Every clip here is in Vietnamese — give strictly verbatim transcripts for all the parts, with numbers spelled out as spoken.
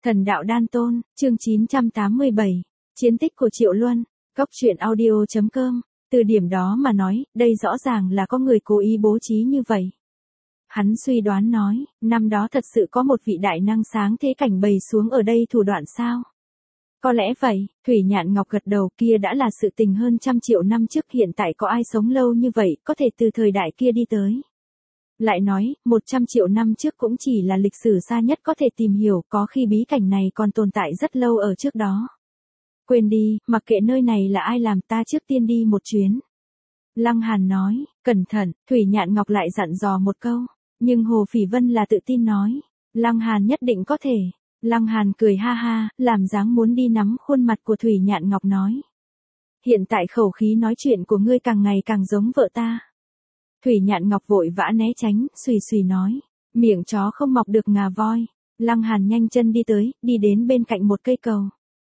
Thần đạo đan tôn, chương chín trăm tám mươi bảy, chiến tích của Triệu Luân, Cốc truyện audio chấm com, từ điểm đó mà nói, đây rõ ràng là có người cố ý bố trí như vậy. Hắn suy đoán nói, năm đó thật sự có một vị đại năng sáng thế cảnh bày xuống ở đây thủ đoạn sao? Có lẽ vậy, Thủy Nhạn Ngọc gật đầu, kia đã là sự tình hơn trăm triệu năm trước, hiện tại có ai sống lâu như vậy, có thể từ thời đại kia đi tới. Lại nói, một trăm triệu năm trước cũng chỉ là lịch sử xa nhất có thể tìm hiểu, có khi bí cảnh này còn tồn tại rất lâu ở trước đó. Quên đi, mặc kệ nơi này là ai làm, ta trước tiên đi một chuyến. Lăng Hàn nói, cẩn thận, Thủy Nhạn Ngọc lại dặn dò một câu, nhưng Hồ Phỉ Vân là tự tin nói, Lăng Hàn nhất định có thể. Lăng Hàn cười ha ha, làm dáng muốn đi nắm khuôn mặt của Thủy Nhạn Ngọc nói. Hiện tại khẩu khí nói chuyện của ngươi càng ngày càng giống vợ ta. Thủy Nhạn Ngọc vội vã né tránh, xùy xùy nói, miệng chó không mọc được ngà voi. Lăng Hàn nhanh chân đi tới, đi đến bên cạnh một cây cầu.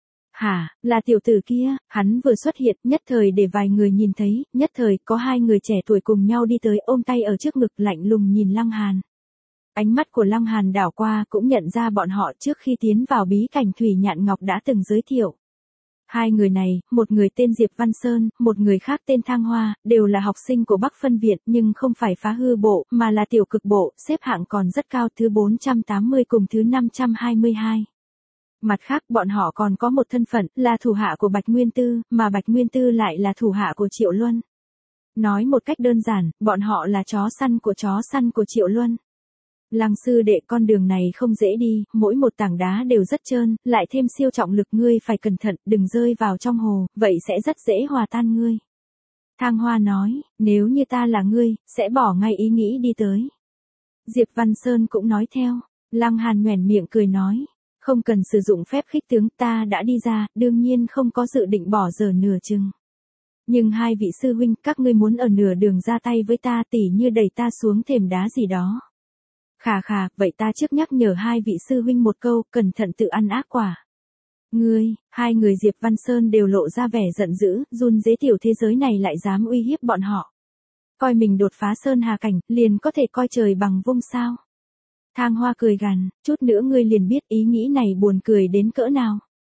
Hả, là tiểu tử kia, hắn vừa xuất hiện, nhất thời để vài người nhìn thấy, nhất thời có hai người trẻ tuổi cùng nhau đi tới, ôm tay ở trước ngực, lạnh lùng nhìn Lăng Hàn. Ánh mắt của Lăng Hàn đảo qua cũng nhận ra bọn họ trước khi tiến vào bí cảnh Thủy Nhạn Ngọc đã từng giới thiệu. Hai người này, một người tên Diệp Văn Sơn, một người khác tên Thang Hoa, đều là học sinh của Bắc Phân Viện nhưng không phải phá hư bộ, mà là tiểu cực bộ, xếp hạng còn rất cao, thứ bốn trăm tám mươi cùng thứ năm trăm hai mươi hai. Mặt khác, bọn họ còn có một thân phận, là thủ hạ của Bạch Nguyên Tư, mà Bạch Nguyên Tư lại là thủ hạ của Triệu Luân. Nói một cách đơn giản, bọn họ là chó săn của chó săn của Triệu Luân. Lăng sư đệ, con đường này không dễ đi, mỗi một tảng đá đều rất trơn, lại thêm siêu trọng lực, ngươi phải cẩn thận, đừng rơi vào trong hồ, vậy sẽ rất dễ hòa tan ngươi. Thang Hoa nói, nếu như ta là ngươi, sẽ bỏ ngay ý nghĩ đi tới. Diệp Văn Sơn cũng nói theo. Lăng Hàn nhoẻn miệng cười nói, không cần sử dụng phép khích tướng, ta đã đi ra, đương nhiên không có dự định bỏ giờ nửa chừng. Nhưng hai vị sư huynh, các ngươi muốn ở nửa đường ra tay với ta, tỉ như đẩy ta xuống thềm đá gì đó. Khà khà, vậy ta trước nhắc nhở hai vị sư huynh một câu, cẩn thận tự ăn ác quả. Ngươi, hai người Diệp Văn Sơn đều lộ ra vẻ giận dữ, run rế, tiểu thế giới này lại dám uy hiếp bọn họ. Coi mình đột phá sơn hà cảnh, liền có thể coi trời bằng vung sao. Thang Hoa cười gằn, chút nữa ngươi liền biết ý nghĩ này buồn cười đến cỡ nào.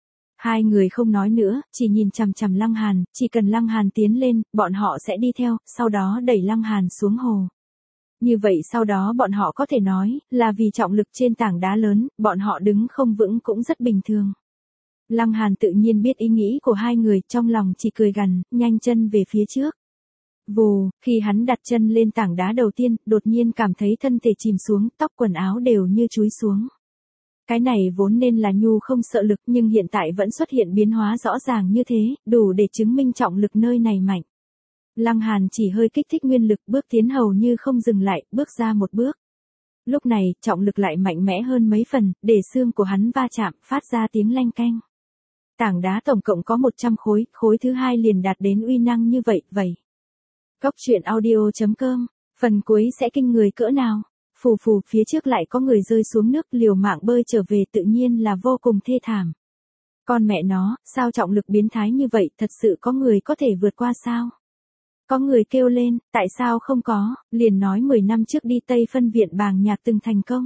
Hai người không nói nữa, chỉ nhìn chằm chằm Lăng Hàn, chỉ cần Lăng Hàn tiến lên, bọn họ sẽ đi theo, sau đó đẩy Lăng Hàn xuống hồ. Như vậy sau đó bọn họ có thể nói, là vì trọng lực trên tảng đá lớn, bọn họ đứng không vững cũng rất bình thường. Lăng Hàn tự nhiên biết ý nghĩ của hai người, trong lòng chỉ cười gằn, nhanh chân về phía trước. Vù, khi hắn đặt chân lên tảng đá đầu tiên, đột nhiên cảm thấy thân thể chìm xuống, tóc quần áo đều như chúi xuống. Cái này vốn nên là nhu không sợ lực, nhưng hiện tại vẫn xuất hiện biến hóa rõ ràng như thế, đủ để chứng minh trọng lực nơi này mạnh. Lăng Hàn chỉ hơi kích thích nguyên lực, bước tiến hầu như không dừng lại, bước ra một bước. Lúc này, trọng lực lại mạnh mẽ hơn mấy phần, để xương của hắn va chạm, phát ra tiếng leng keng. Tảng đá tổng cộng có một trăm khối, khối thứ hai liền đạt đến uy năng như vậy, vậy. Cốc truyện audio chấm com, phần cuối sẽ kinh người cỡ nào? Phù phù, phía trước lại có người rơi xuống nước, liều mạng bơi trở về, tự nhiên là vô cùng thê thảm. Con mẹ nó, sao trọng lực biến thái như vậy, thật sự có người có thể vượt qua sao? Có người kêu lên, tại sao không có, liền nói mười năm trước đi Tây Phân Viện Bàng Nhạc từng thành công.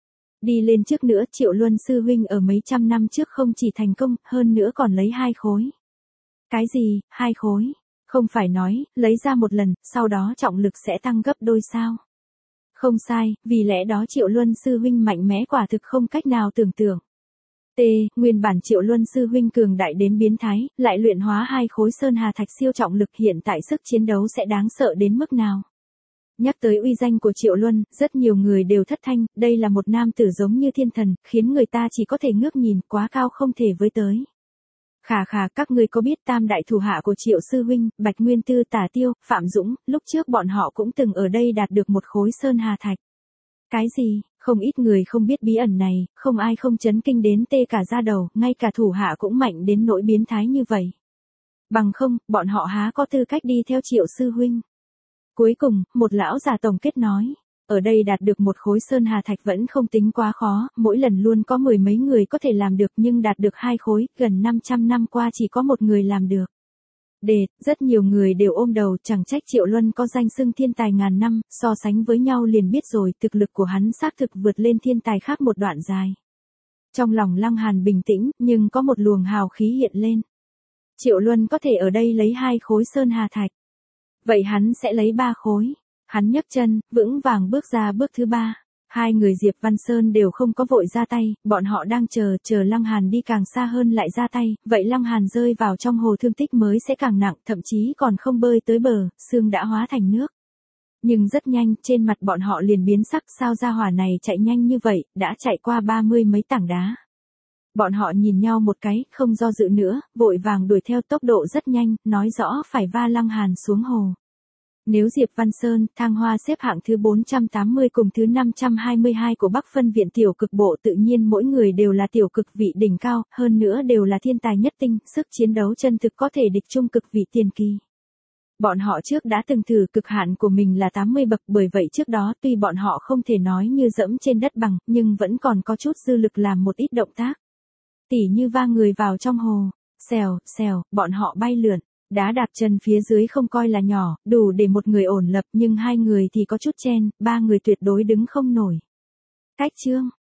Đi lên trước nữa, Triệu Luân sư huynh ở mấy trăm năm trước không chỉ thành công, hơn nữa còn lấy hai khối. Cái gì, hai khối? Không phải nói, lấy ra một lần, sau đó trọng lực sẽ tăng gấp đôi sao? Không sai, vì lẽ đó Triệu Luân sư huynh mạnh mẽ quả thực không cách nào tưởng tượng. T, nguyên bản Triệu Luân sư huynh cường đại đến biến thái, lại luyện hóa hai khối sơn hà thạch siêu trọng lực, hiện tại sức chiến đấu sẽ đáng sợ đến mức nào. Nhắc tới uy danh của Triệu Luân, rất nhiều người đều thất thanh, đây là một nam tử giống như thiên thần, khiến người ta chỉ có thể ngước nhìn, quá cao không thể với tới. Khà khà, các ngươi có biết tam đại thủ hạ của Triệu sư huynh, Bạch Nguyên Tư, Tả Tiêu, Phạm Dũng, lúc trước bọn họ cũng từng ở đây đạt được một khối sơn hà thạch. Cái gì? Không ít người không biết bí ẩn này, không ai không chấn kinh đến tê cả da đầu, ngay cả thủ hạ cũng mạnh đến nỗi biến thái như vậy. Bằng không, bọn họ há có tư cách đi theo Triệu sư huynh. Cuối cùng, một lão già tổng kết nói, ở đây đạt được một khối sơn hà thạch vẫn không tính quá khó, mỗi lần luôn có mười mấy người có thể làm được, nhưng đạt được hai khối, gần năm trăm năm qua chỉ có một người làm được. Đề, rất nhiều người đều ôm đầu, chẳng trách Triệu Luân có danh xưng thiên tài ngàn năm, so sánh với nhau liền biết rồi, thực lực của hắn xác thực vượt lên thiên tài khác một đoạn dài. Trong lòng Lăng Hàn bình tĩnh, nhưng có một luồng hào khí hiện lên. Triệu Luân có thể ở đây lấy hai khối sơn hà thạch. Vậy hắn sẽ lấy ba khối. Hắn nhấc chân, vững vàng bước ra bước thứ ba. Hai người Diệp Văn Sơn đều không có vội ra tay, bọn họ đang chờ, chờ Lăng Hàn đi càng xa hơn lại ra tay, vậy Lăng Hàn rơi vào trong hồ thương tích mới sẽ càng nặng, thậm chí còn không bơi tới bờ, xương đã hóa thành nước. Nhưng rất nhanh, trên mặt bọn họ liền biến sắc, sao gia hỏa này chạy nhanh như vậy, đã chạy qua ba mươi mấy tảng đá. Bọn họ nhìn nhau một cái, không do dự nữa, vội vàng đuổi theo tốc độ rất nhanh, nói rõ phải va Lăng Hàn xuống hồ. Nếu Diệp Văn Sơn, thang hoa xếp hạng thứ bốn trăm tám mươi cùng thứ năm trăm hai mươi hai của Bắc Phân viện tiểu cực bộ, tự nhiên mỗi người đều là tiểu cực vị đỉnh cao, hơn nữa đều là thiên tài nhất tinh, sức chiến đấu chân thực có thể địch trung cực vị tiền kỳ. Bọn họ trước đã từng thử cực hạn của mình là tám mươi bậc, bởi vậy trước đó tuy bọn họ không thể nói như dẫm trên đất bằng, nhưng vẫn còn có chút dư lực làm một ít động tác. Tỉ như va người vào trong hồ, xèo, xèo, bọn họ bay lượn. Đá đạp chân phía dưới không coi là nhỏ, đủ để một người ổn lập, nhưng hai người thì có chút chen, ba người tuyệt đối đứng không nổi. Cách chương